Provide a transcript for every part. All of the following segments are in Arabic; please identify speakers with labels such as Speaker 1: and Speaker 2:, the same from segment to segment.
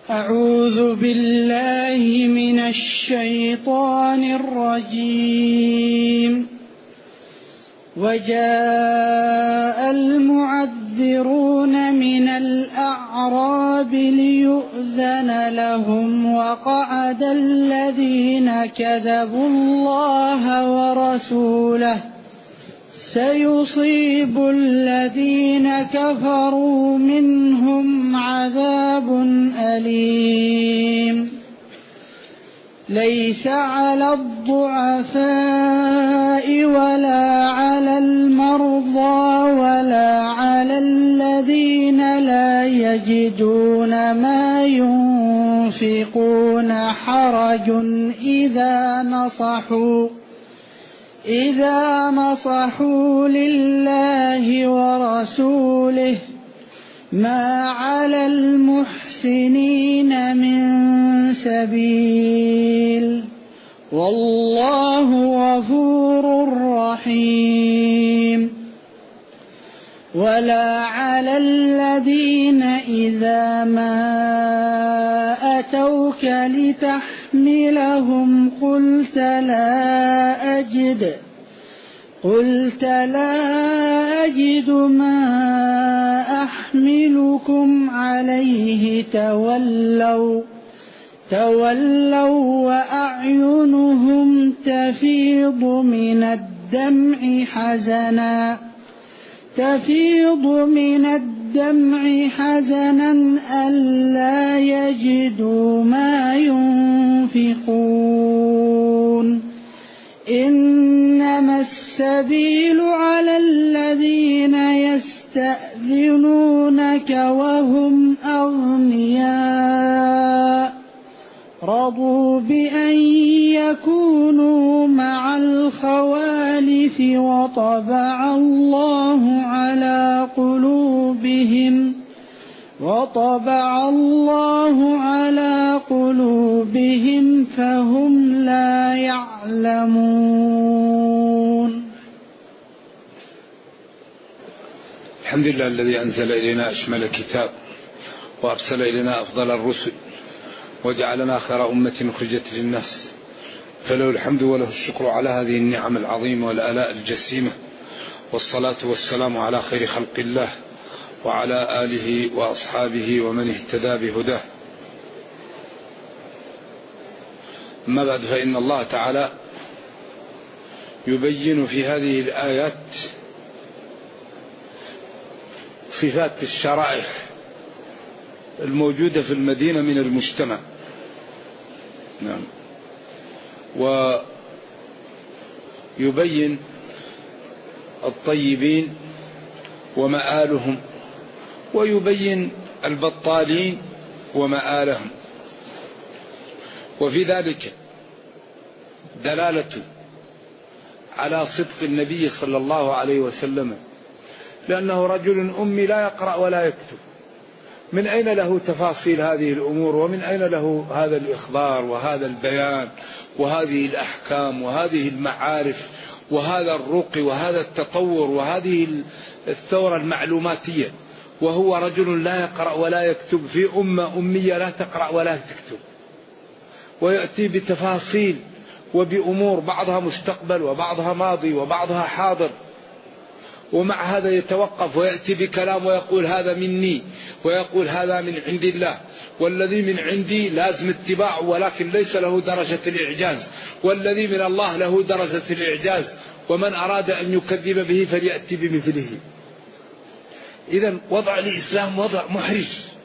Speaker 1: أعوذ بالله من الشيطان الرجيم. وجاء المعذرون من الأعراب ليؤذن لهم وقعد الذين كذبوا الله ورسوله سيصيب الذين كفروا منهم عذاب أليم. ليس على الضعفاء ولا على المرضى ولا على الذين لا يجدون ما ينفقون حرج إذا نصحوا لله ورسوله ما على المحسنين من سبيل والله غفور رحيم. ولا على الذين إذا ما أتوك لتحملهم قلت لا أجد ما أحملكم عليه تولوا وأعينهم تفيض من الدمع حزنا ألا يجدوا ما ينفقون. إنما السبيل على الذين يستأذنونك وهم أغنياء رضوا بأن يكونوا مع الخوالف وطبع الله على قلوبهم فهم لا يعلمون.
Speaker 2: الحمد لله الذي أنزل إلينا أشمل كتاب وأرسل إلينا أفضل الرسل وجعلنا خير أمة أخرجت للناس، فله الحمد وله الشكر على هذه النعم العظيمة والآلاء الجسيمة، والصلاة والسلام على خير خلق الله وعلى آله وأصحابه ومن اهتدى بهداه. أما بعد، فإن الله تعالى يبين في هذه الآيات صفات الشرائع الموجودة في المدينة من المجتمع. نعم. ويبين الطيبين ومآلهم، ويبين البطالين ومآلهم، وفي ذلك دلالة على صدق النبي صلى الله عليه وسلم، لأنه رجل أمي لا يقرأ ولا يكتب. من أين له تفاصيل هذه الأمور؟ ومن أين له هذا الإخبار وهذا البيان وهذه الأحكام وهذه المعارف وهذا الرقي وهذا التطور وهذه الثورة المعلوماتية، وهو رجل لا يقرأ ولا يكتب في أمة أمية لا تقرأ ولا تكتب، ويأتي بتفاصيل وبأمور بعضها مستقبل وبعضها ماضي وبعضها حاضر، ومع هذا يتوقف ويأتي بكلام ويقول هذا مني، ويقول هذا من عند الله، والذي من عندي لازم اتباعه ولكن ليس له درجة الإعجاز، والذي من الله له درجة الإعجاز، ومن أراد أن يكذب به فليأتي بمثله. إذن وضع الإسلام وضع محرج.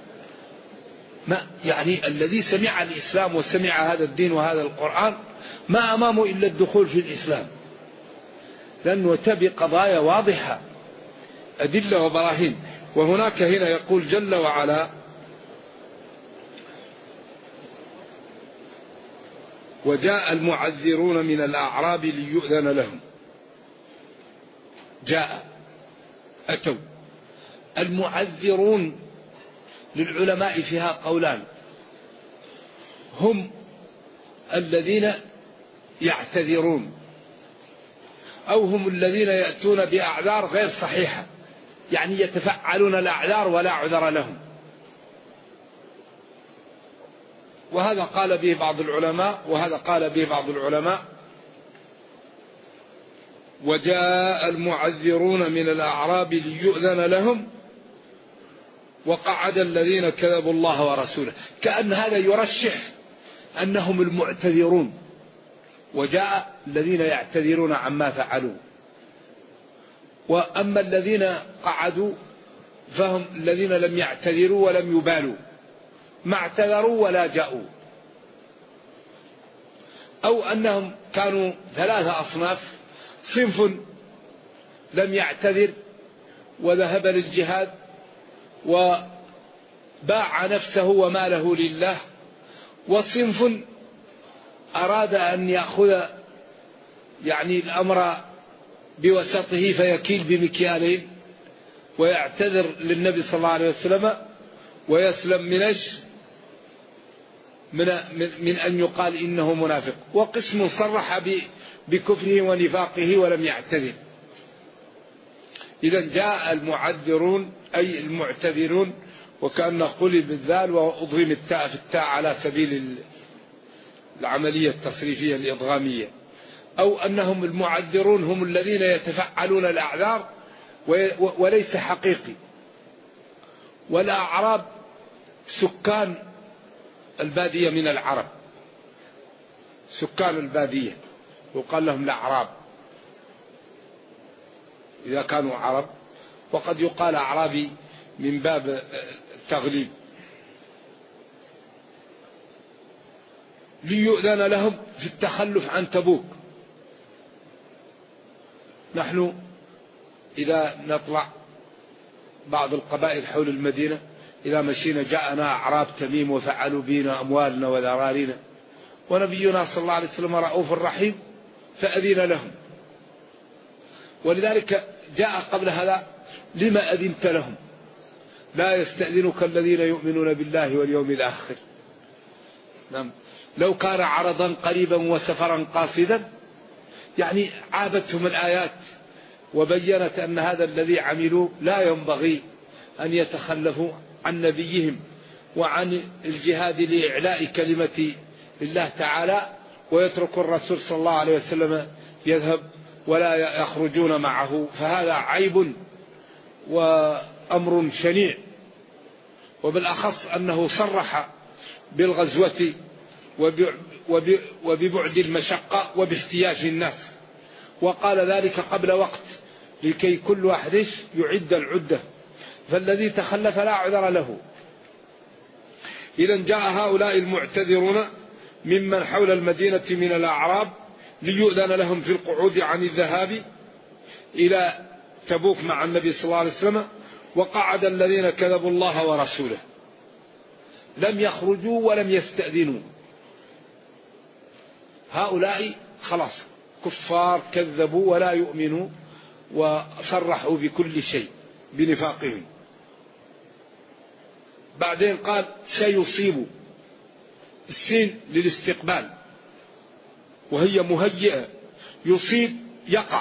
Speaker 2: يعني الذي سمع الإسلام وسمع هذا الدين وهذا القرآن ما أمامه إلا الدخول في الإسلام، لأنه تبي قضايا واضحة أدلة وبراهين. وهناك هنا يقول جل وعلا: وجاء المعذرون من الأعراب ليؤذن لهم. أتوا. المعذرون للعلماء فيها قولان: هم الذين يعتذرون، أو هم الذين يأتون بأعذار غير صحيحة، يعني يتفعلون الأعذار ولا عذر لهم. وهذا قال به بعض العلماء وهذا قال به بعض العلماء. وجاء المعذرون من الأعراب ليؤذن لهم وقعد الذين كذبوا الله ورسوله، كأن هذا يرشح أنهم المعتذرون، وجاء الذين يعتذرون عما فعلوا. وأما الذين قعدوا فهم الذين لم يعتذروا ولم يبالوا، ما اعتذروا ولا جاءوا. أو أنهم كانوا ثلاثة أصناف: صنف لم يعتذر وذهب للجهاد وباع نفسه وماله لله، وصنف أراد أن يأخذ الأمر بوسطه فيكيل بمكيالين ويعتذر للنبي صلى الله عليه وسلم ويسلم من أن يقال إنه منافق. وقسم صرح بكفره ونفاقه ولم يعتذر. إذا جاء المعذرون أي المعتذرون، وكأن قلب الذال وأضغم التاء في التاء على سبيل العملية التصريفية الإضغامية. أو أنهم المعذرون هم الذين يتفعلون الأعذار وليس حقيقي. والأعراب سكان البادية من العرب، سكان البادية يقال لهم الأعراب إذا كانوا عرب، وقد يقال أعرابي من باب التغليب. ليؤذن لهم في التخلف عن تبوك. نحن إذا نطلع بعض القبائل حول المدينة إذا مشينا جاءنا أعراب تميم وفعلوا بنا أموالنا وذرارينا، ونبينا صلى الله عليه وسلم رؤوف رحيم فأذن لهم. ولذلك جاء قبل هذا: لما أذنت لهم؟ لا يستأذنك الذين يؤمنون بالله واليوم الآخر. نعم. لو كان عرضا قريبا وسفرا قاصدا، عابتهم الآيات وبينت أن هذا الذي عملوا لا ينبغي أن يتخلفوا عن نبيهم وعن الجهاد لإعلاء كلمة الله تعالى، ويترك الرسول صلى الله عليه وسلم يذهب ولا يخرجون معه، فهذا عيب وأمر شنيع. وبالأخص أنه صرح بالغزوة وببعد المشقة وباحتياج الناس، وقال ذلك قبل وقت لكي كل واحد يعد العدة، فالذي تخلف لا عذر له. إذا جاء هؤلاء المعتذرون ممن حول المدينة من الأعراب ليؤذن لهم في القعود عن الذهاب إلى تبوك مع النبي صلى الله عليه وسلم. وقعد الذين كذبوا الله ورسوله، لم يخرجوا ولم يستأذنوا. هؤلاء خلاص كفار كذبوا ولا يؤمنوا وصرحوا بكل شيء بنفاقهم. بعدين قال: سيصيب، السين للاستقبال وهي مهيئة، يصيب يقع.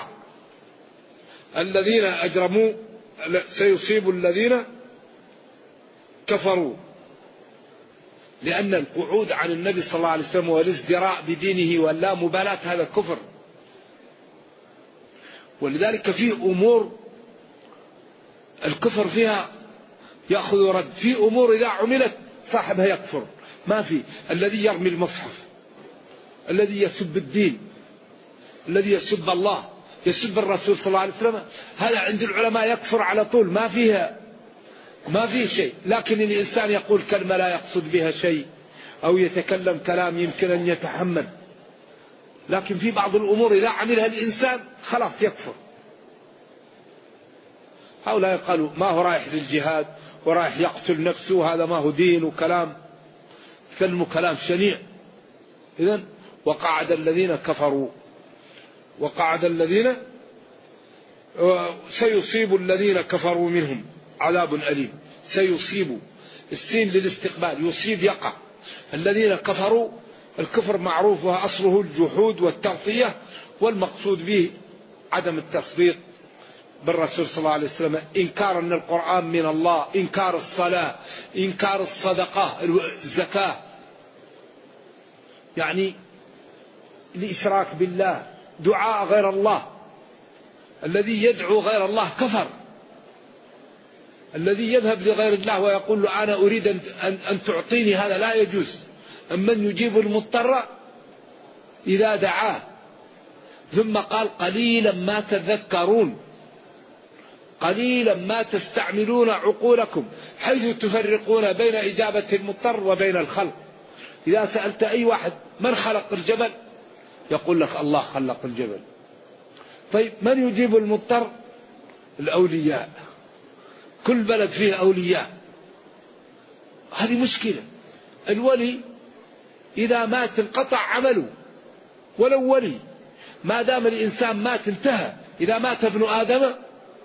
Speaker 2: الذين أجرموا سيصيب الذين كفروا، لأن القعود عن النبي صلى الله عليه وسلم والازدراء بدينه واللا مبالاة هذا كفر. ولذلك في أمور الكفر فيها يأخذ رد، في أمور إذا عملت صاحبها يكفر. ما في الذي يرمي المصحف، الذي يسب الدين، الذي يسب الله، يسب الرسول صلى الله عليه وسلم، هذا عند العلماء يكفر على طول، ما فيه شيء. لكن الإنسان يقول كلمة لا يقصد بها شيء أو يتكلم كلام يمكن أن يتحمل، لكن في بعض الأمور إذا عملها الإنسان خلاص يكفر. هؤلاء قالوا ما هو رايح للجهاد ورايح يقتل نفسه، هذا ما هو دين وكلام، كلام شنيع. إذن وقعد الذين كفروا، وقعد الذين سيصيب الذين كفروا منهم عذاب أليم. سيصيب، السين للاستقبال، يصيب يقع. الذين كفروا، الكفر معروف وأصله الجحود والتغطية، والمقصود به عدم التصديق بالرسول صلى الله عليه وسلم، إنكار أن القرآن من الله، إنكار الصلاة، إنكار الصدقة، الزكاة، يعني الإشراك بالله، دعاء غير الله. الذي يدعو غير الله كفر. الذي يذهب لغير الله ويقول له أنا أريد أن تعطيني هذا لا يجوز. أمن يجيب المضطر إذا دعاه. ثم قال قليلا ما تذكرون، قليلا ما تستعملون عقولكم حيث تفرقون بين إجابة المضطر وبين الخلق. إذا سألت أي واحد من خلق الجبل يقول لك الله خلق الجبل. طيب من يجيب المضطر؟ الأولياء. كل بلد فيه أولياء. هذه مشكلة. الولي إذا مات انقطع عمله، ولو ولي ما دام الإنسان مات انتهى. إذا مات ابن آدم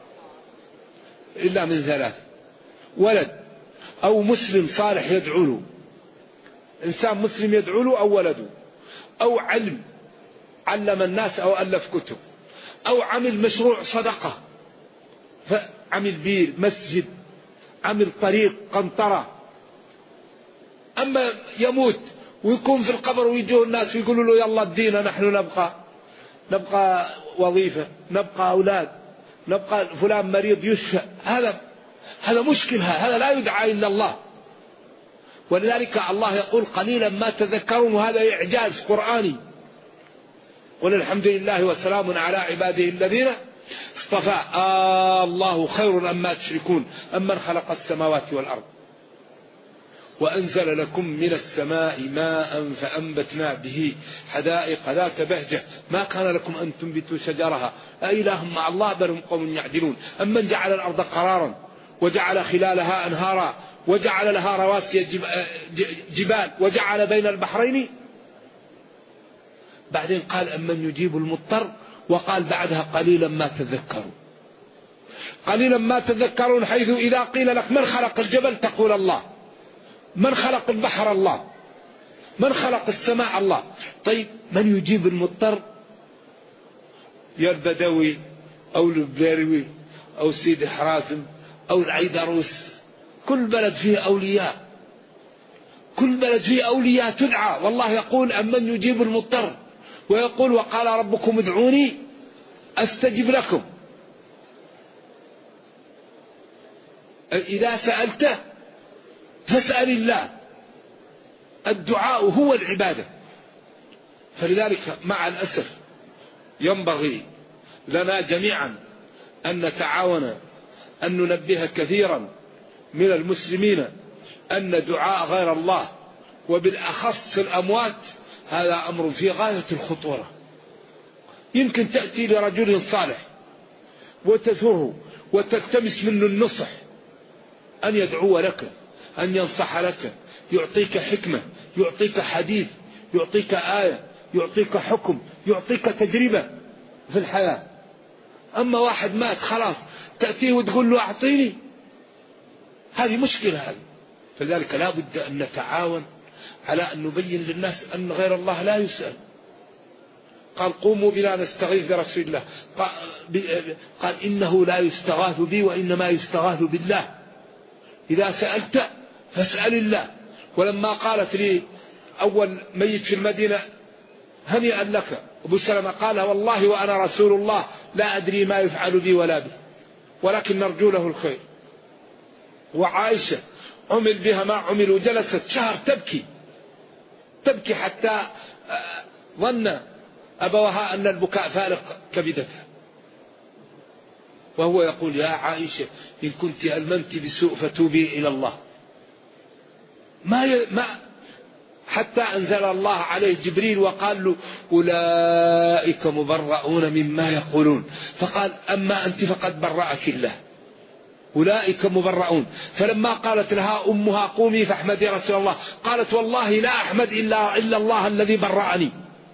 Speaker 2: إلا من ثلاث: ولد أو مسلم صالح يدعو له، إنسان مسلم يدعو له، أو ولده، أو علم علم الناس أو ألف كتب، أو عمل مشروع صدقة، عمل بير، مسجد، عمل طريق، قنطرة. أما يموت ويكون في القبر ويجوا الناس ويقولوا له يلا ادينا نحن نبقى وظيفة، نبقى أولاد، نبقى فلان مريض يشفى، هذا مشكلة. هذا لا يدعى إلا الله. ولذلك الله يقول قليلا ما تذكرون، وهذا إعجاز قرآني. قل الحمد لله وسلام على عباده الذين اصطفى الله خير أما تشركون أمن خلق السماوات والأرض وأنزل لكم من السماء ماء فأنبتنا به حدائق ذات بهجة ما كان لكم أن تنبتوا شجرها أإله مع الله بل هم قوم يعدلون أمن جعل الأرض قرارا وجعل خلالها أنهارا وجعل لها رواسي جبال وجعل بين البحرين. بعدين قال أمن يجيب المضطر، وقال بعدها قليلا ما تذكرون. قليلا ما تذكرون حيث إذا قيل لك من خلق الجبل تقول الله، من خلق البحر الله، من خلق السماء الله. طيب من يجيب المضطر؟ يا البدوي أو البيروي أو سيد حراسم أو العيدروس. كل بلد فيه أولياء، كل بلد فيه أولياء تدعى. والله يقول أمن يجيب المضطر، ويقول وقال ربكم ادعوني أستجب لكم. إذا سألته فاسأل الله. الدعاء هو العبادة. فلذلك مع الأسف ينبغي لنا جميعا أن نتعاون أن ننبه كثيرا من المسلمين أن دعاء غير الله وبالأخص الأموات هذا أمر في غاية الخطورة. يمكن تأتي لرجل صالح وتثره وتلتمس منه النصح، أن يدعو لك، أن ينصح لك، يعطيك حكمة، يعطيك حديث، يعطيك آية، يعطيك حكم، يعطيك تجربة في الحياة. أما واحد مات خلاص تأتيه وتقول له أعطيني، هذه مشكلة هذه. فلذلك لا بد أن نتعاون على أن نبين للناس أن غير الله لا يسأل. قال قوموا بنا نستغيث برسول الله، قال إنه لا يستغاث بي وإنما يستغاث بالله. إذا سألت فاسأل الله. ولما قالت لي أول ميت في المدينة هنيئا لك أبو سلمة قال والله وأنا رسول الله لا أدري ما يفعل بي ولا بي ولكن نرجو له الخير. وعائشة عمل بها ما عمل وجلست شهر تبكي حتى ظن أبوها أن البكاء فارق كبدتها، وهو يقول يا عائشة إن كنت ألممت بسوء فتوبي إلى الله. ما حتى أنزل الله عليه جبريل وقال له أولئك مبرؤون مما يقولون، فقال أما أنت فقد برأك الله، أولئك مبرؤون. فلما قالت لها أمها قومي فاحمدي رسول الله، قالت والله لا أحمد إلا الله الذي برأني.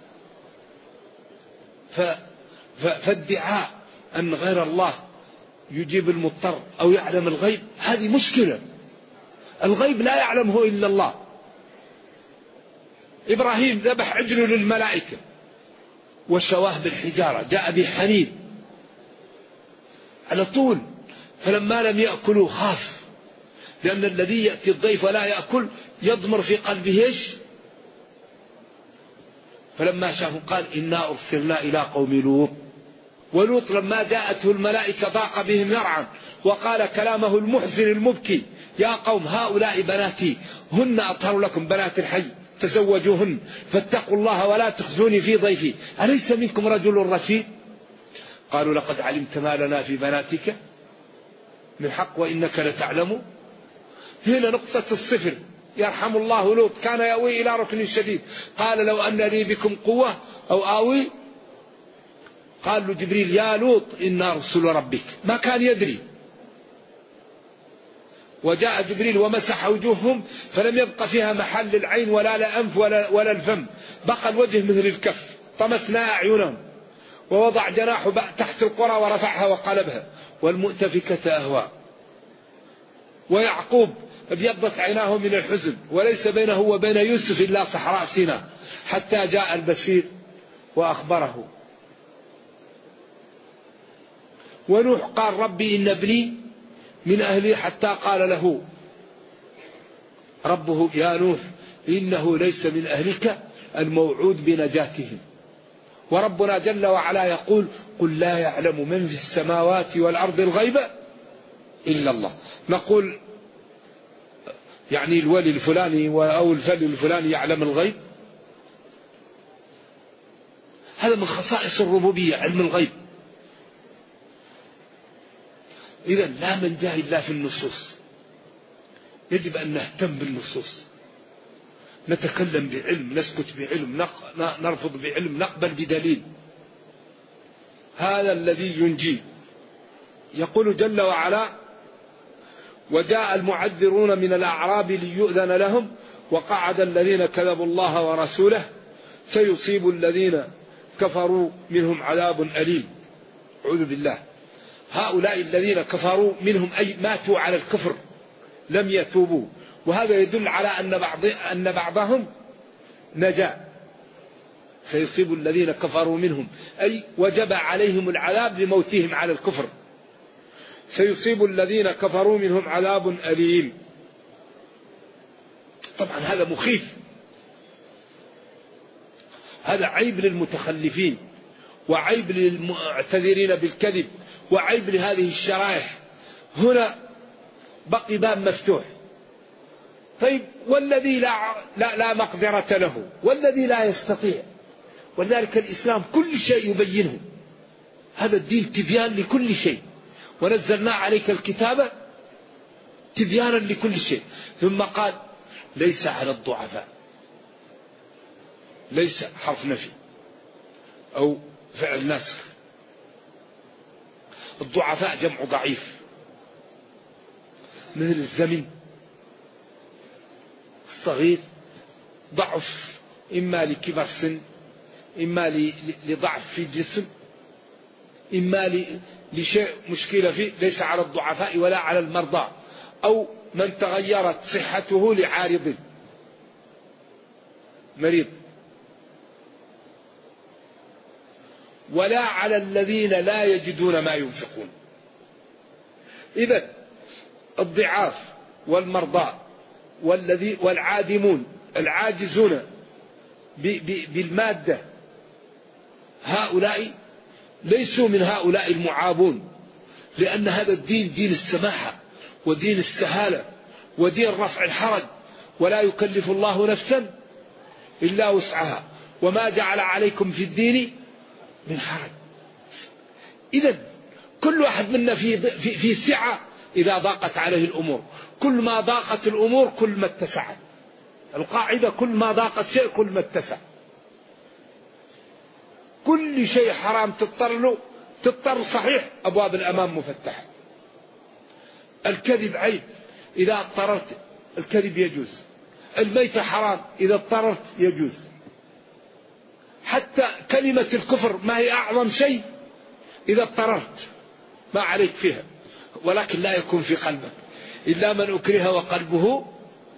Speaker 2: فالدعاء أن غير الله يجيب المضطر أو يعلم الغيب هذه مشكلة. الغيب لا يعلمه إلا الله. إبراهيم ذبح عجل للملائكة وشواه بالحجارة، جاء بحنين على طول، فلما لم يأكلوا خاف، لأن الذي يأتي الضيف ولا يأكل يضمر في قلبه إيش؟ فلما شافوا قال إنا أرسلنا إلى قوم لوط. ولوط لما جاءته الملائكة ضاق بهم ذرعا وقال كلامه المحزن المبكي: يا قوم هؤلاء بناتي هن أطهر لكم بنات الحي تزوجوهن فاتقوا الله ولا تخزوني في ضيفي أليس منكم رجل رشيد؟ قالوا لقد علمت ما لنا في بناتك من حق وإنك لتعلم. هنا نقطة الصفر. يرحم الله لوط كان يأوي إلى ركن شديد، قال لو أن لي بكم قوة أو آوي. قال له جبريل: يا لوط إنا رسل ربك. ما كان يدري. وجاء جبريل ومسح وجوههم فلم يبق فيها محل للعين ولا لأنف ولا الفم، بقى الوجه مثل الكف. طمسنا أعينهم ووضع جناحه تحت القرى ورفعها وقلبها. والمؤتفكة أهوى. ويعقوب ابيضت عيناه من الحزن وليس بينه وبين يوسف إلا صحراء سيناء حتى جاء البشير وأخبره. ونوح قال: ربي إن ابني من أهلي، حتى قال له ربه: يا نوح إنه ليس من أهلك الموعود بنجاتهم. وربنا جل وعلا يقول: قل لا يعلم من في السماوات والأرض الغيب إلا الله. نقول يعني الولي الفلاني أو الفلي الفلاني يعلم الغيب؟ هذا من خصائص الربوبية، علم الغيب. إذن لا منجا إلا في النصوص. يجب أن نهتم بالنصوص، نتكلم بعلم، نسكت بعلم، نرفض بعلم، نقبل بدليل. هذا الذي ينجي. يقول جل وعلا: وجاء المعذرون من الأعراب ليؤذن لهم وقعد الذين كذبوا الله ورسوله سيصيب الذين كفروا منهم عذاب أليم. أعوذ بالله. هؤلاء الذين كفروا منهم أي ماتوا على الكفر لم يتوبوا، وهذا يدل على أن بعضهم نجا. سيصيب الذين كفروا منهم أي وجب عليهم العذاب لموتهم على الكفر. سيصيب الذين كفروا منهم عذاب أليم. طبعا هذا مخيف. هذا عيب للمتخلفين، وعيب للمعتذرين بالكذب، وعيب لهذه الشرائح. هنا بقي باب مفتوح. طيب والذي لا مقدرة له، والذي لا يستطيع؟ ولذلك الإسلام كل شيء يبينه. هذا الدين تبيان لكل شيء، ونزلنا عليك الكتاب تبيانا لكل شيء. ثم قال: ليس على الضعفاء. ليس حرف نفي أو فعل ناسخ. الضعفاء جمع ضعيف، مثل الزمن الصغير، ضعف إما لكبر سن، إما لضعف في الجسم، إما لشيء مشكلة فيه. ليس على الضعفاء ولا على المرضى أو من تغيرت صحته لعارض مريض، ولا على الذين لا يجدون ما ينفقون. إذن الضعاف والمرضى والعادمون العاجزون بالمادة، هؤلاء ليسوا من هؤلاء المعابون، لأن هذا الدين دين السماحة ودين السهالة ودين رفع الحرج، ولا يكلف الله نفسا إلا وسعها، وما جعل عليكم في الدين من حرج. إذن كل واحد منا في سعة إذا ضاقت عليه الأمور. كل ما ضاقت الأمور كل ما اتسعت. القاعدة: كل ما ضاقت شيء كل ما اتسع. كل شيء حرام تضطر صحيح، أبواب الأمام مفتحة. الكذب عيب، إذا اضطررت الكذب يجوز. الميت حرام، إذا اضطررت يجوز. حتى كلمة الكفر ما هي أعظم شيء، إذا اضطررت ما عليك فيها، ولكن لا يكون في قلبك إلا من أكره وقلبه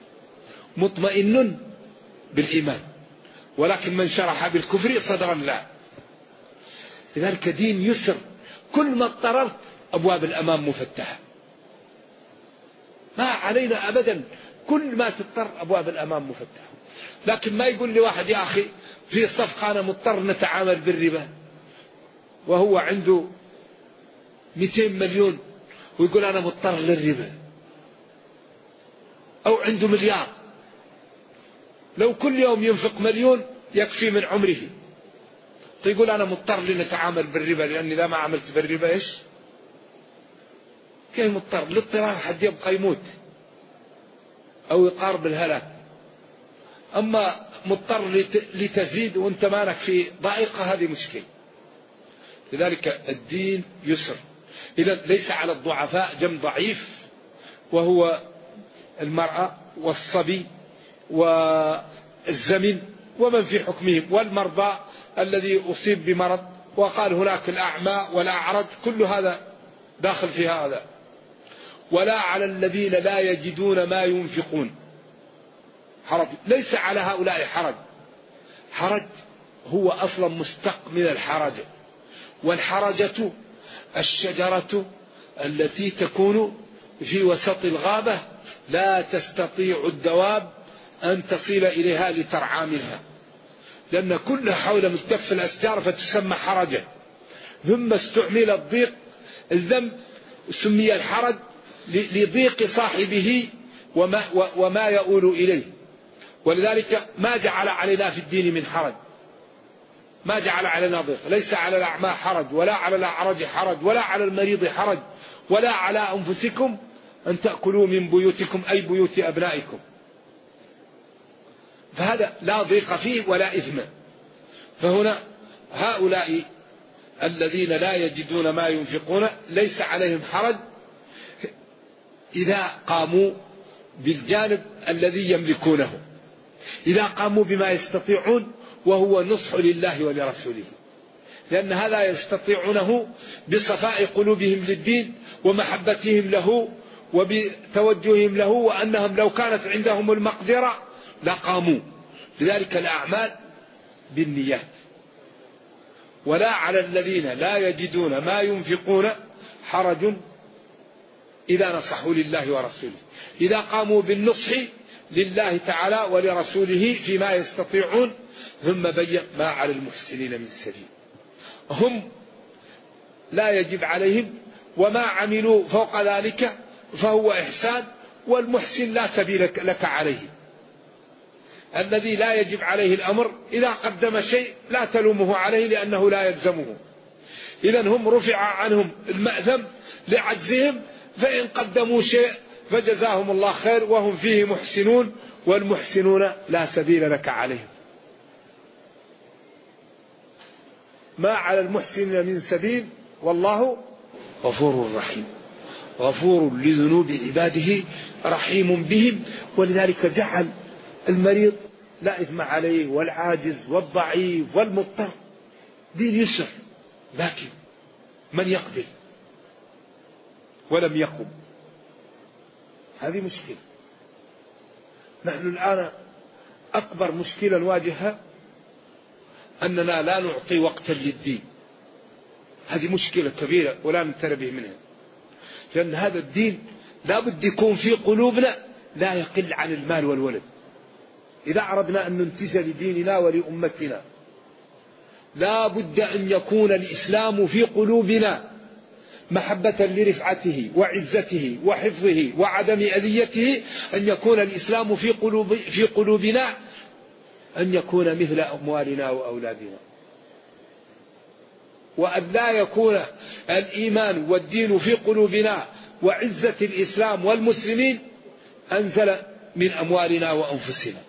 Speaker 2: مطمئن بالإيمان، ولكن من شرح بالكفر صدرا لا. لذلك دين يسر، كل ما اضطررت أبواب الأمام مفتحة. ما علينا أبدا كل ما تضطر أبواب الأمام مفتحة. لكن ما يقول لي واحد يا أخي في صفقة أنا مضطر نتعامل بالربا وهو عنده 200 مليون ويقول أنا مضطر للربا، أو عنده مليار لو كل يوم ينفق مليون يكفي من عمره، يقول أنا مضطر لنتعامل بالربا لأني إذا ما عملت بالربا إيش؟ كيف مضطر؟ للاضطرار حد يبقى يموت أو يقارب الهلاك. أما مضطر لتزيد وانت مالك في ضائقة، هذه مشكلة. لذلك الدين يسر. إذا ليس على الضعفاء جنب ضعيف، وهو المرأة والصبي والزمن ومن في حكمهم، والمرضى الذي أصيب بمرض، وقال هناك الأعمى والأعرج، كل هذا داخل في هذا. ولا على الذين لا يجدون ما ينفقون حرج. ليس على هؤلاء حرج. حرج هو أصلا مستق من الحرج، والحرجة الشجرة التي تكون في وسط الغابة لا تستطيع الدواب أن تصل إليها لترعى منها، لأن كلها حول ملتف الأشجار فتسمى حرجة. ثم استعمل الضيق، الذنب سمي الحرج لضيق صاحبه وما يؤول إليه. ولذلك ما جعل علينا في الدين من حرج، ما جعل علينا ضيق. ليس على الأعمى حرج، ولا على الأعرج حرج، ولا على المريض حرج، ولا على أنفسكم أن تأكلوا من بيوتكم أي بيوت أبنائكم. فهذا لا ضيق فيه ولا إثم. فهنا هؤلاء الذين لا يجدون ما ينفقون ليس عليهم حرج إذا قاموا بالجانب الذي يملكونه، إذا قاموا بما يستطيعون وهو نصح لله ولرسوله، لأن هذا يستطيعونه بصفاء قلوبهم للدين ومحبتهم له وبتوجههم له، وأنهم لو كانت عندهم المقدرة لقاموا. لذلك الأعمال بالنيات. ولا على الذين لا يجدون ما ينفقون حرج إذا نصحوا لله ورسوله، إذا قاموا بالنصح لله تعالى ولرسوله فيما يستطيعون. ثم بين ما على المحسنين من سبيل. هم لا يجب عليهم، وما عملوا فوق ذلك فهو إحسان، والمحسن لا سبيل لك عليه. الذي لا يجب عليه الأمر إذا قدم شيء لا تلومه عليه لأنه لا يلزمه. إذن هم رفع عنهم المأثم لعجزهم، فإن قدموا شيء فجزاهم الله خير وهم فيه محسنون، والمحسنون لا سبيل لك عليهم. ما على المحسنين من سبيل والله غفور رحيم. غفور لذنوب عباده رحيم بهم. ولذلك جعل المريض لا إثم عليه، والعاجز والضعيف والمضطر دين يسر. لكن من يقدر ولم يقم، هذه مشكلة. نحن الآن أكبر مشكلة نواجهها أننا لا نعطي وقتا للدين. هذه مشكلة كبيرة ولا ننتبه منها، لأن هذا الدين لا بد يكون في قلوبنا لا يقل عن المال والولد. إذا أردنا أن ننتج لديننا ولأمتنا لا بد أن يكون الإسلام في قلوبنا محبة لرفعته وعزته وحفظه وعدم أذيته، أن يكون الإسلام في قلوبنا أن يكون مثل أموالنا وأولادنا، وأن لا يكون الإيمان والدين في قلوبنا وعزة الإسلام والمسلمين أنزل من أموالنا وأنفسنا.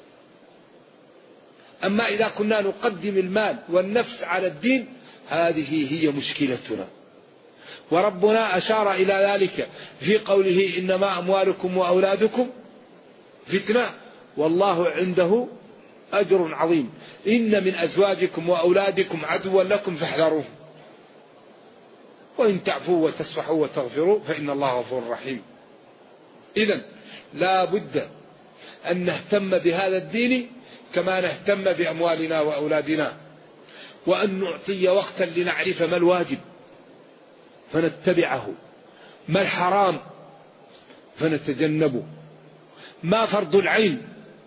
Speaker 2: أما إذا كنا نقدم المال والنفس على الدين هذه هي مشكلتنا. وربنا أشار إلى ذلك في قوله إنما أموالكم وأولادكم فتنة والله عنده أجر عظيم، إن من أزواجكم وأولادكم عدوا لكم فاحذروهم وإن تعفوا وتصفحوا وتغفروا فإن الله غفور رحيم. إذن لا بد أن نهتم بهذا الدين كما نهتم بأموالنا وأولادنا، وأن نعطي وقتا لنعرف ما الواجب فنتبعه، ما الحرام فنتجنبه، ما فرض العين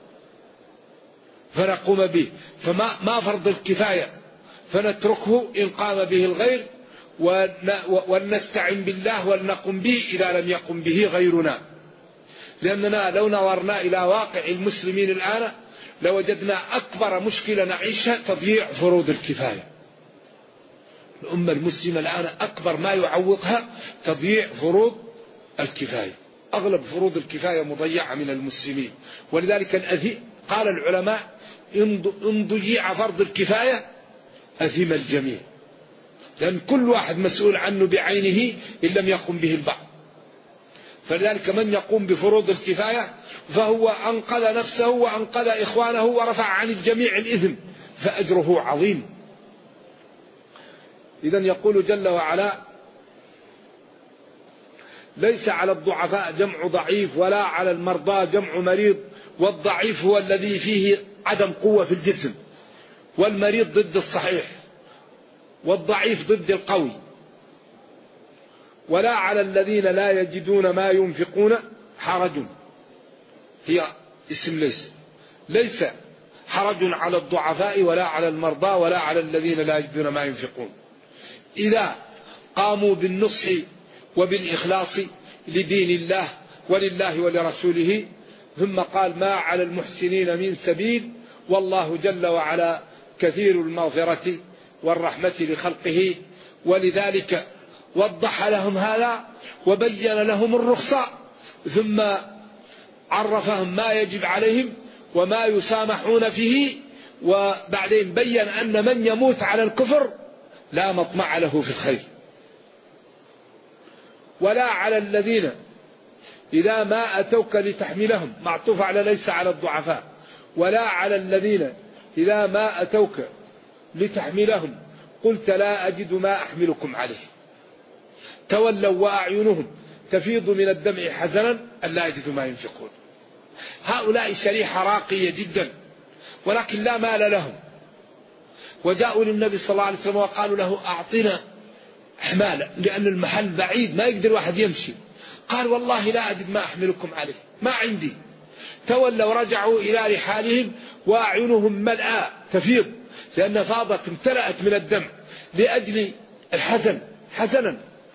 Speaker 2: فنقوم به، فما فرض الكفاية فنتركه إن قام به الغير، ونستعين بالله ولنقم به إذا لم يقم به غيرنا. لأننا لو نظرنا إلى واقع المسلمين الآن لوجدنا أكبر مشكلة نعيشها تضييع فروض الكفاية. الأمة المسلمة الآن أكبر ما يعوقها تضييع فروض الكفاية. أغلب فروض الكفاية مضيعة من المسلمين، ولذلك قال العلماء إن ضيع فرض الكفاية أثم الجميع، لأن كل واحد مسؤول عنه بعينه إن لم يقم به البعض. فلذلك من يقوم بفروض الكفاية فهو أنقذ نفسه وأنقذ إخوانه ورفع عن الجميع الإثم، فأجره عظيم. إذن يقول جل وعلا: ليس على الضعفاء جمع ضعيف ولا على المرضى جمع مريض، والضعيف هو الذي فيه عدم قوة في الجسم، والمريض ضد الصحيح، والضعيف ضد القوي. ولا على الذين لا يجدون ما ينفقون حرج، هي اسم ليس حرج على الضعفاء ولا على المرضى ولا على الذين لا يجدون ما ينفقون إذا قاموا بالنصح وبالإخلاص لدين الله ولله ولرسوله. ثم قال: ما على المحسنين من سبيل والله جل وعلا كثير المغفرة والرحمة لخلقه. ولذلك وضح لهم هذا وبين لهم الرخصة، ثم عرفهم ما يجب عليهم وما يسامحون فيه، وبعدين بين أن من يموت على الكفر لا مطمع له في الخير. ولا على الذين إذا ما أتوك لتحملهم، معطوف على ليس على الضعفاء. ولا على الذين إذا ما أتوك لتحملهم قلت لا أجد ما أحملكم عليه تولوا وأعينهم تفيض من الدمع حزنا ألا يجدوا ما ينفقون. هؤلاء شريحة راقية جدا ولكن لا مال لهم، وجاءوا للنبي صلى الله عليه وسلم وقالوا له: أعطنا حمالة، لأن المحل بعيد ما يقدر واحد يمشي. قال: والله لا أجد ما أحملكم عليه، ما عندي. تولوا رجعوا إلى رحالهم وأعينهم ملأى تفيض، لأن فاضت امتلأت من الدمع لأجل الحزن، حزنا،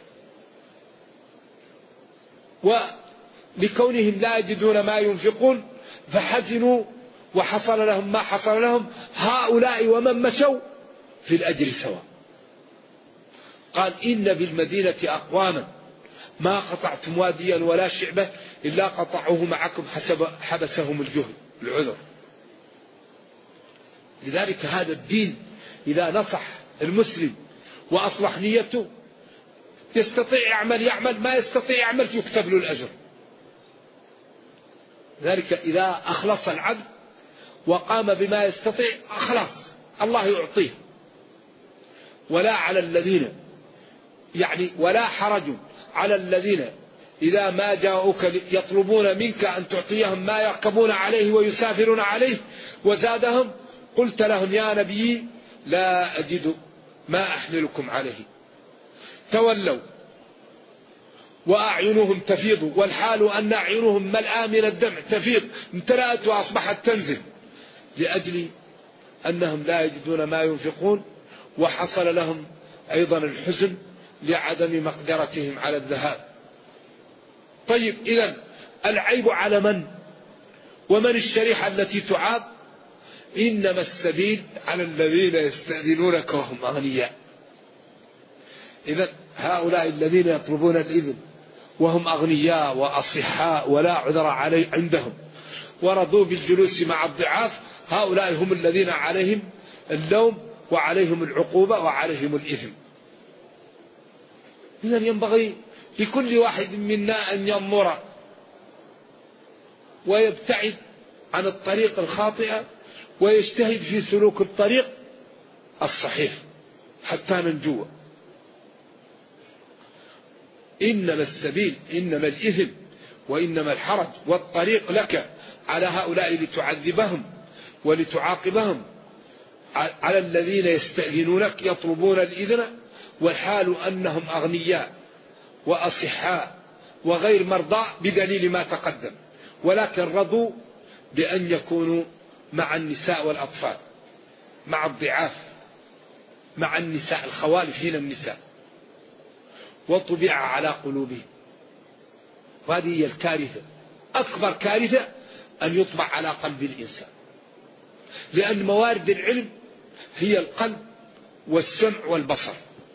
Speaker 2: ولكونهم لا يجدون ما ينفقون فحزنوا وحصل لهم ما حصل لهم. هؤلاء ومن مشوا في الأجر سواء. قال: إن بالمدينة أقواما ما قطعتم واديا ولا شعبة إلا قطعوه معكم حبسهم الجهل العذر. لذلك هذا الدين إذا نصح المسلم وأصلح نيته يستطيع يعمل، ما يستطيع يعمل يكتب له الأجر. ذلك إذا أخلص العبد وقام بما يستطيع أخلص الله يعطيه. ولا على الذين ولا حرج على الذين إذا ما جاءوك يطلبون منك أن تعطيهم ما يركبون عليه ويسافرون عليه وزادهم قلت لهم: يا نبي لا أجد ما أحملكم عليه تولوا وأعينهم تفيض، والحال أن أعينهم ملآ من الدمع تفيض امتلأت وأصبحت تنزل، لأجل أنهم لا يجدون ما ينفقون. وحصل لهم أيضا الحزن لعدم مقدرتهم على الذهاب. طيب، إذن العيب على من؟ ومن الشريحة التي تعاب؟ إنما السبيل على الذين يستأذنونك وهم أغنياء. إذن هؤلاء الذين يطلبون الإذن وهم أغنياء وأصحاء ولا عذر عليه عندهم ورضوا بالجلوس مع الضعاف، هؤلاء هم الذين عليهم اللوم وعليهم العقوبة وعليهم الإثم. إذن ينبغي لكل واحد منا أن ينظر ويبتعد عن الطريق الخاطئة ويجتهد في سلوك الطريق الصحيح حتى ننجو. إنما السبيل، إنما الإثم، وإنما الحرج والطريق لك على هؤلاء لتعذبهم ولتعاقبهم، على الذين يستأذنونك يطلبون الإذن والحال أنهم أغنياء وأصحاء وغير مرضى بدليل ما تقدم. ولكن رضوا بأن يكونوا مع النساء والأطفال، مع الضعاف، مع النساء الخوالف من النساء، وطبع على قلوبهم. وهذه هي الكارثة، أكبر كارثة أن يطبع على قلب الإنسان، لأن موارد العلم هي القلب والسمع والبصر.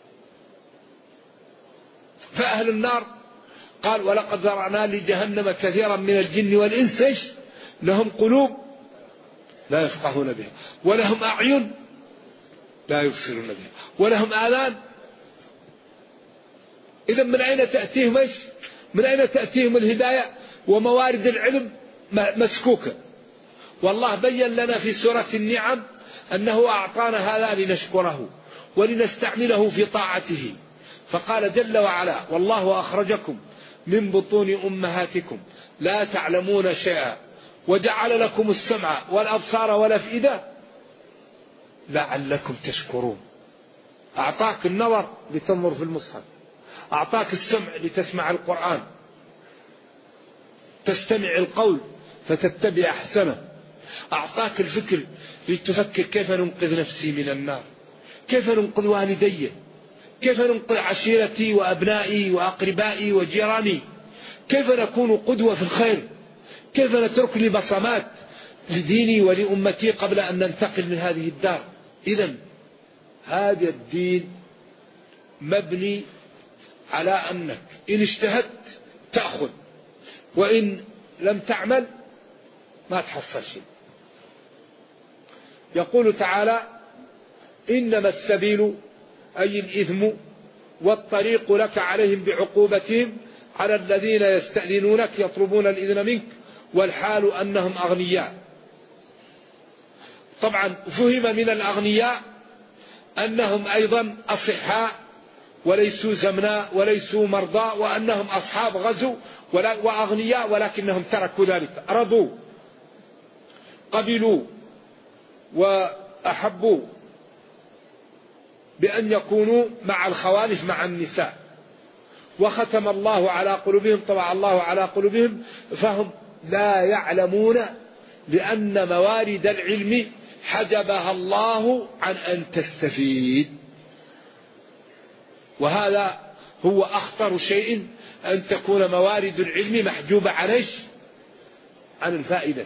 Speaker 2: فأهل النار قال ولقد ذرأنا لجهنم كثيرا من الجن والإنس لهم قلوب لا يفقهون بها، ولهم أعين لا يبصرون بها، ولهم آذان. إذا من أين تأتيهم إيش؟ من أين تأتيهم الهداية وموارد العلم مسكوكة؟ والله بين لنا في سورة النعم أنه أعطانا هذا لنشكره ولنستعمله في طاعته. فقال جل وعلا والله أخرجكم من بطون أمهاتكم لا تعلمون شيئا وجعل لكم السمع والأبصار والأفئدة لعلكم تشكرون. أعطاك النظر لتنظر في المصحف، أعطاك السمع لتسمع القرآن، تستمع القول فتتبع أحسنه، أعطاك الفكر لتفكر كيف ننقذ نفسي من النار، كيف ننقذ والدي، كيف ننقذ عشيرتي وأبنائي وأقربائي وجيراني، كيف نكون قدوة في الخير، كيف نترك لي بصمات لديني ولأمتي قبل أن ننتقل من هذه الدار. إذن هذا الدين مبني على أنك إن اجتهدت تأخذ، وإن لم تعمل ما تحصل شيء. يقول تعالى إنما السبيل أي الإثم والطريق لك عليهم بعقوبتهم على الذين يستأذنونك يطلبون الإذن منك والحال أنهم أغنياء. طبعا فهم من الأغنياء أنهم أيضا أصحاء وليسوا زمناء وليسوا مرضى، وأنهم أصحاب غزو وأغنياء، ولكنهم تركوا ذلك، رضوا قبلوا وأحبوا بأن يكونوا مع الخوالف مع النساء، وختم الله على قلوبهم، طبع الله على قلوبهم فهم لا يعلمون، لأن موارد العلم حجبها الله عن أن تستفيد. وهذا هو أخطر شيء، أن تكون موارد العلم محجوبة عن الفائدة.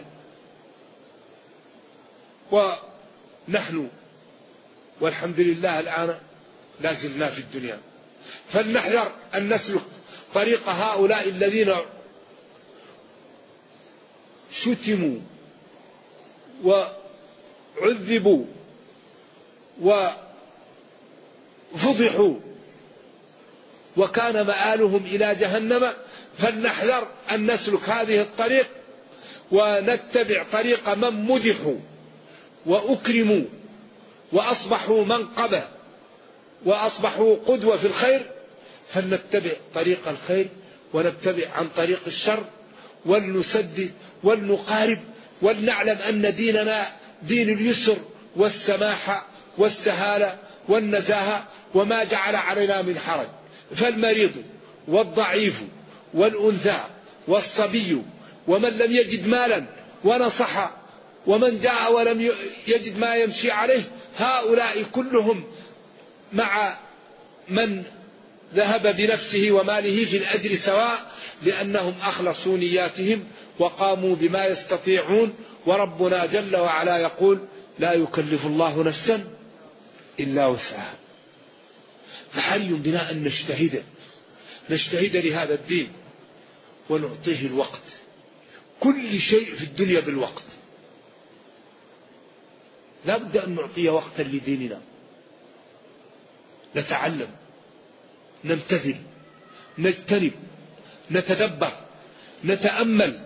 Speaker 2: ونحن والحمد لله الآن لازلنا في الدنيا، فلنحذر أن نسلك طريق هؤلاء الذين شتموا وعذبوا وفضحوا وكان مآلهم إلى جهنم. فلنحذر أن نسلك هذه الطريق ونتبع طريق من مدحوا وأكرموا وأصبحوا منقبة وأصبحوا قدوة في الخير، فلنتبع طريق الخير ونتبع عن طريق الشر، ولنسدد ولنقارب، ولنعلم أن ديننا دين اليسر والسماحة والسهالة والنزاهة، وما جعل علينا من حرج. فالمريض والضعيف والأنثى والصبي ومن لم يجد مالا ونصح، ومن جاء ولم يجد ما يمشي عليه، هؤلاء كلهم مع من ذهب بنفسه وماله في الأجر سواء، لأنهم أخلصوا نياتهم وقاموا بما يستطيعون. وربنا جل وعلا يقول لا يكلف الله نفسا إلا وسعها. فحري بنا أن نجتهد لهذا الدين ونعطيه الوقت. كل شيء في الدنيا بالوقت، لا بد أن نعطيه وقتا لديننا، نتعلم، نمتثل، نجتنب، نتدبر، نتأمل،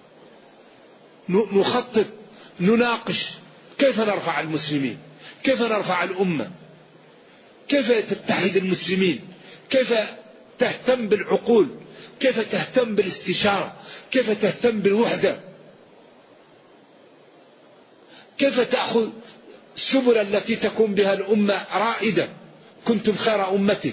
Speaker 2: نخطط، نناقش كيف نرفع المسلمين، كيف نرفع الأمة، كيف تتحد المسلمين، كيف تهتم بالعقول، كيف تهتم بالاستشارة، كيف تهتم بالوحدة، كيف تأخذ السبل التي تكون بها الأمة رائدة. كنتم خير أمة.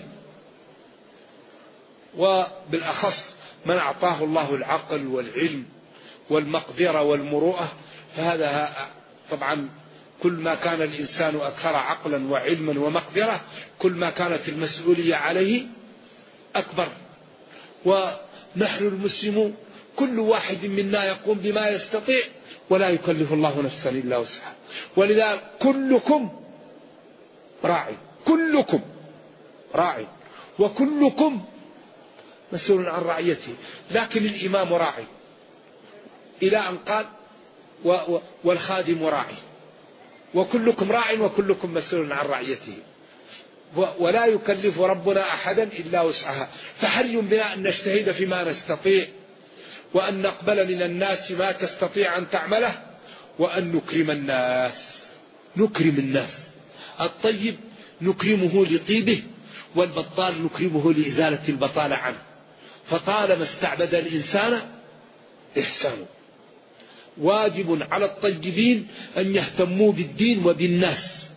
Speaker 2: وبالأخص من أعطاه الله العقل والعلم والمقدرة والمروءة، فهذا طبعا كل ما كان الإنسان أكثر عقلا وعلما ومقدرة كل ما كانت المسؤولية عليه أكبر. ونحن المسلمون كل واحد منا يقوم بما يستطيع ولا يكلف الله نفسا إلا وسعها، ولذا كلكم راعي، كلكم راعي وكلكم مسؤول عن رعيته، لكن الإمام راعي إلى أن قال والخادم راعي، وكلكم راع وكلكم مسؤول عن رعيته، ولا يكلف ربنا أحدا إلا وسعها. فحري بنا أن نجتهد فيما نستطيع، وأن نقبل من الناس ما تستطيع أن تعمله، وأن نكرم الناس. نكرم الناس، الطيب نكرمه لطيبه، والبطال نكرمه لإزالة البطالة عنه. فطالما استعبد الإنسان إحسانه. واجب على الطيبين أن يهتموا بالدين وبالناس،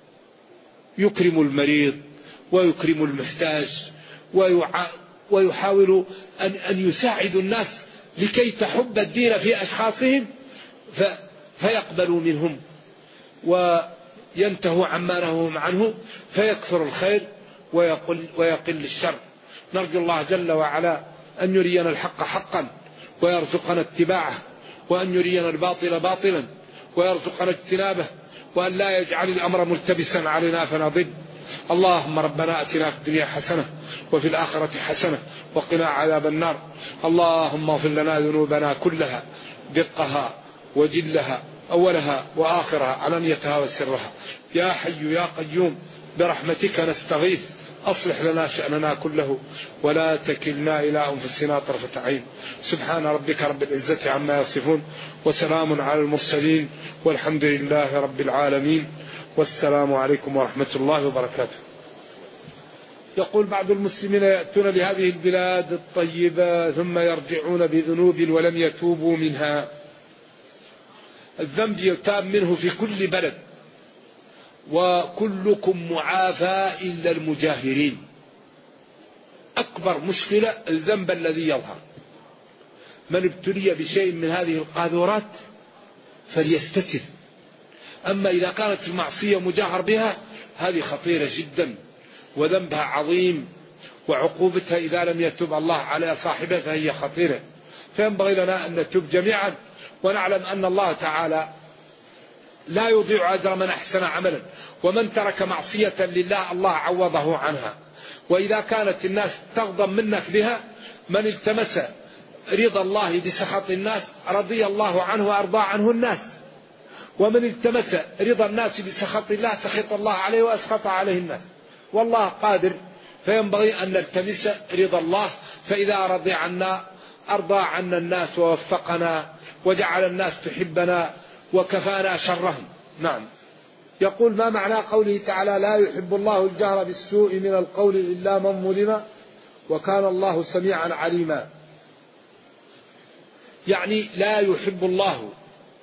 Speaker 2: يكرم المريض ويكرم المحتاج، ويحاول أن يساعد الناس لكي تحب الدين في أشخاصهم فيقبلوا منهم وينتهوا عما نهوهم عنه، فيكثر الخير ويقل الشر. نرجو الله جل وعلا أن يرينا الحق حقا ويرزقنا اتباعه، وأن يرينا الباطل باطلا ويرزقنا اجتنابه، وأن لا يجعل الأمر ملتبسا علينا فنضل. اللهم ربنا أتنا في الدنيا حسنة وفي الآخرة حسنة وقنا عذاب النار. اللهم اغفر لنا ذنوبنا كلها دقها وجلها أولها وآخرها علانيتها وسرها. يا حي يا قيوم برحمتك نستغيث، أصلح لنا شأننا كله ولا تكلنا إلى أنفسنا طرفة عين. سبحان ربك رب العزة عما يصفون، وسلام على المرسلين، والحمد لله رب العالمين، والسلام عليكم ورحمة الله وبركاته. يقول بعض المسلمين يأتون لهذه البلاد الطيبة ثم يرجعون بذنوب ولم يتوبوا منها. الذنب يتاب منه في كل بلد، وكلكم معافى إلا المجاهرين. أكبر مشكلة الذنب الذي يظهر. من ابتلي بشيء من هذه القاذورات فليستتر. أما إذا كانت المعصية مجاهر بها هذه خطيرة جدا وذنبها عظيم، وعقوبتها إذا لم يتوب الله على صاحبه فهي خطيرة. فينبغي لنا أن نتوب جميعا، ونعلم أن الله تعالى لا يضيع أجر من أحسن عملا، ومن ترك معصية لله الله عوضه عنها. وإذا كانت الناس تغضب منك بها، من التمس رضا الله بسخط الناس رضي الله عنه وأرضى عنه الناس، ومن التمس رضا الناس بسخط الله سخط الله عليه وأسخط عليه الناس. والله قادر، فينبغي أن نلتمس رضا الله، فإذا رضي عنا أرضى عنا الناس ووفقنا وجعل الناس تحبنا وكفانا شرهم. نعم. يقول ما معنى قوله تعالى لا يحب الله الجهر بالسوء من القول إلا من ظلم وكان الله سميعا عليما؟ يعني لا يحب الله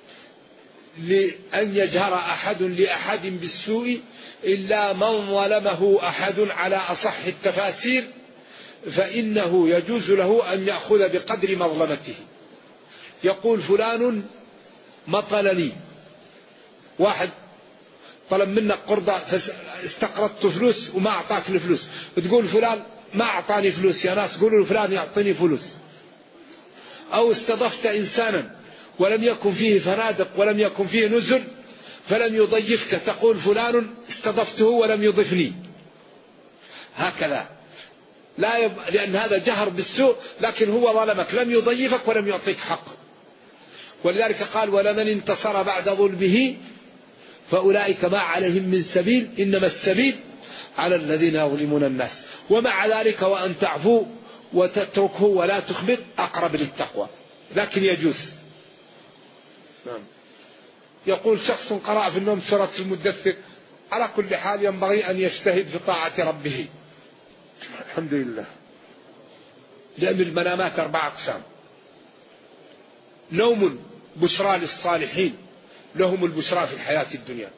Speaker 2: لأن يجهر أحد لأحد بالسوء إلا من ظلمه أحد على أصح التفاسير، فإنه يجوز له أن يأخذ بقدر مظلمته. يقول فلان مطلني، واحد طلب منك قرضة فاستقرضت فلوس وما أعطاك الفلوس، تقول فلان ما أعطاني فلوس يا ناس، قولوا فلان يعطيني فلوس. أو استضفت إنسانا ولم يكن فيه فنادق ولم يكن فيه نزل فلم يضيفك، تقول فلان استضفته ولم يضفني. هكذا لأن هذا جهر بالسوء، لكن هو ظلمك لم يضيفك ولم يعطيك حق. ولذلك قال ولمن انتصر بعد ظلمه فأولئك ما عليهم من سبيل إنما السبيل على الذين يظلمون الناس. ومع ذلك وأن تعفو وتتركه ولا تخبط أقرب للتقوى، لكن يجوز. نعم. يقول شخص قرأ في النوم سورة المدثر، على كل حال ينبغي أن يجتهد في طاعة ربه. الحمد لله. لأن المنامات 4 أقسام: نوم بشرى للصالحين لهم البشرى في الحياة الدنيا،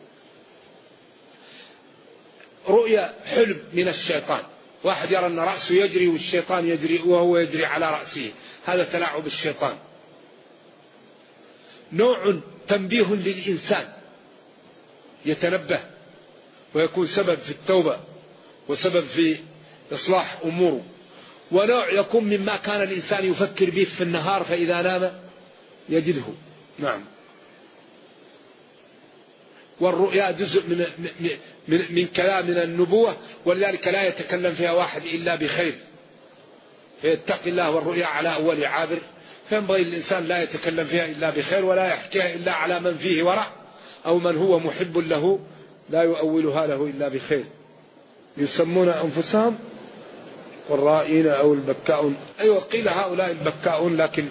Speaker 2: رؤيا حلم من الشيطان، واحد يرى أن رأسه يجري والشيطان يجري وهو يجري على رأسه، هذا تلاعب الشيطان. نوع تنبيه للإنسان يتنبه ويكون سبب في التوبة وسبب في إصلاح أموره، ونوع يكون مما كان الإنسان يفكر به في النهار فإذا نام يجده. نعم. والرؤيا جزء من كلام من النبوة، ولذلك لا يتكلم فيها واحد إلا بخير، فيتقي الله والرؤيا على أول عابر، فينبغي الإنسان لا يتكلم فيها إلا بخير ولا يحكيها إلا على من فيه ورع أو من هو محب له، لا يؤولها له إلا بخير. يسمون أنفسهم والرائين أو البكاؤون. أيوة قيل هؤلاء البكاؤون، لكن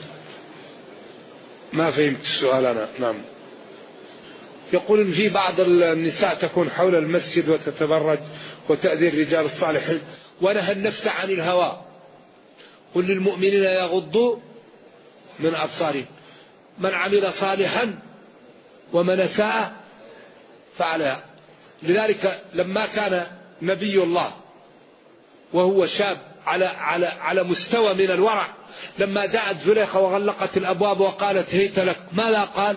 Speaker 2: ما فهمت السؤال أنا. نعم. يقول في بعض النساء تكون حول المسجد وتتبرج وتأذي الرجال الصالحين، ونهى النفس عن الهوى. قل للمؤمنين يغضوا من أبصارهم، من عمل صالحا ومن أساء فعلها. لذلك لما كان نبي الله وهو شاب على مستوى من الورع، لما جاءت زليخة وغلقت الأبواب وقالت هيت لك، ماذا قال؟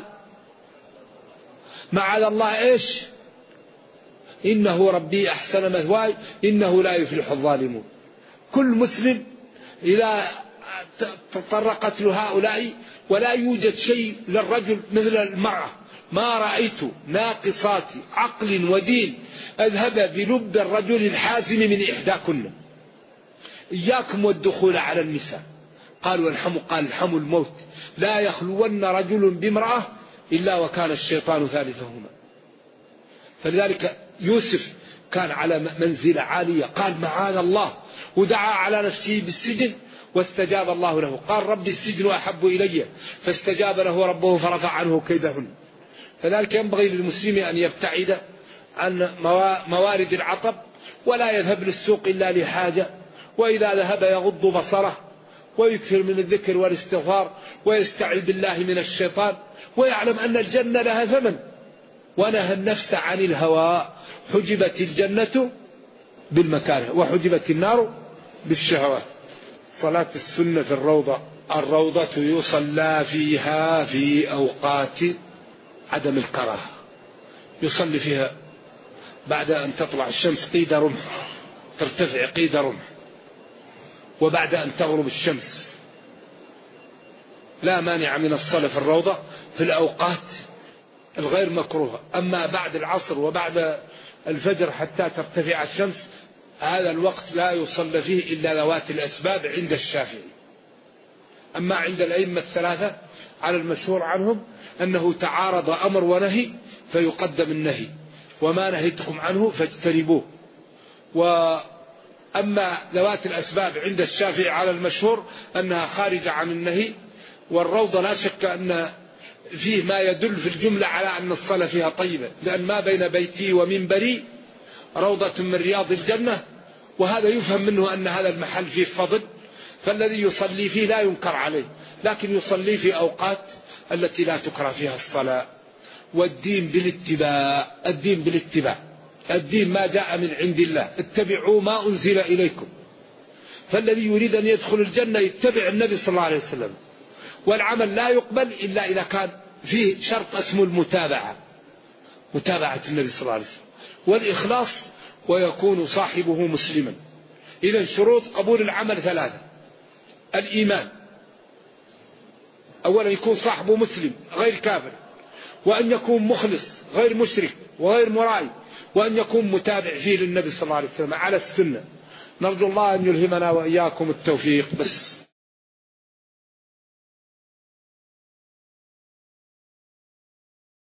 Speaker 2: معاذ الله إيش؟ إنه ربي أحسن مثواي إنه لا يفلح الظالمون. كل مسلم إذا تطرقت له هؤلاء، ولا يوجد شيء للرجل مثل المرأة، ما رأيت ناقصات عقل ودين أذهب بلب الرجل الحازم من إحداكن. إياكم والدخول على النساء. قال والحم، قال الحم الموت، لا يخلون رجل بامرأة إلا وكان الشيطان ثالثهما. فلذلك يوسف كان على منزلة عالية، قال معاذ الله، ودعا على نفسه بالسجن واستجاب الله له، قال ربي السجن أحب إلي، فاستجاب له ربه فرفع عنه كيدهن. فذلك ينبغي للمسلم أن يبتعد عن موارد العطب، ولا يذهب للسوق إلا لحاجة، وإذا ذهب يغض بصره ويكثر من الذكر والاستغفار ويستعذ بالله من الشيطان، ويعلم أن الجنة لها ثمن. ونهى النفس عن الهوى، حجبت الجنة بالمكاره وحجبت النار بالشهوات. صلاة السنة في الروضة يصلى فيها في أوقات عدم الكراهة، يصلي فيها بعد أن تطلع الشمس قيد رمح، ترتفع قيد رمح، وبعد أن تغرب الشمس. لا مانع من الصلاة في الروضة في الأوقات الغير مكروهة. أما بعد العصر وبعد الفجر حتى ترتفع الشمس، هذا الوقت لا يصلى فيه إلا ذوات الأسباب عند الشافعي. أما عند الأئمة الثلاثة على المشهور عنهم أنه تعارض أمر ونهي فيقدم النهي، وما نهيتكم عنه فاجتنبوه. وأما ذوات الأسباب عند الشافعي على المشهور أنها خارجة عن النهي. والروضة لا شك أن فيه ما يدل في الجملة على أن الصلاة فيها طيبة، لأن ما بين بيتي ومنبري روضة من رياض الجنة، وهذا يفهم منه أن هذا المحل فيه فضل، فالذي يصلي فيه لا ينكر عليه، لكن يصلي في أوقات التي لا تكره فيها الصلاة. والدين بالاتباع، الدين بالاتباع، الدين ما جاء من عند الله، اتبعوا ما أنزل إليكم. فالذي يريد أن يدخل الجنة يتبع النبي صلى الله عليه وسلم. والعمل لا يقبل إلا إذا كان فيه شرط اسمه المتابعة، متابعة النبي صلى الله عليه وسلم، والإخلاص، ويكون صاحبه مسلما. إذن شروط قبول العمل ثلاثة: الإيمان، أولا يكون صاحبه مسلم غير كافر، وأن يكون مخلص غير مشرك وغير مرائي، وأن يكون متابع فيه للنبي صلى الله عليه وسلم على السنة. نرجو الله أن يلهمنا وإياكم التوفيق. بس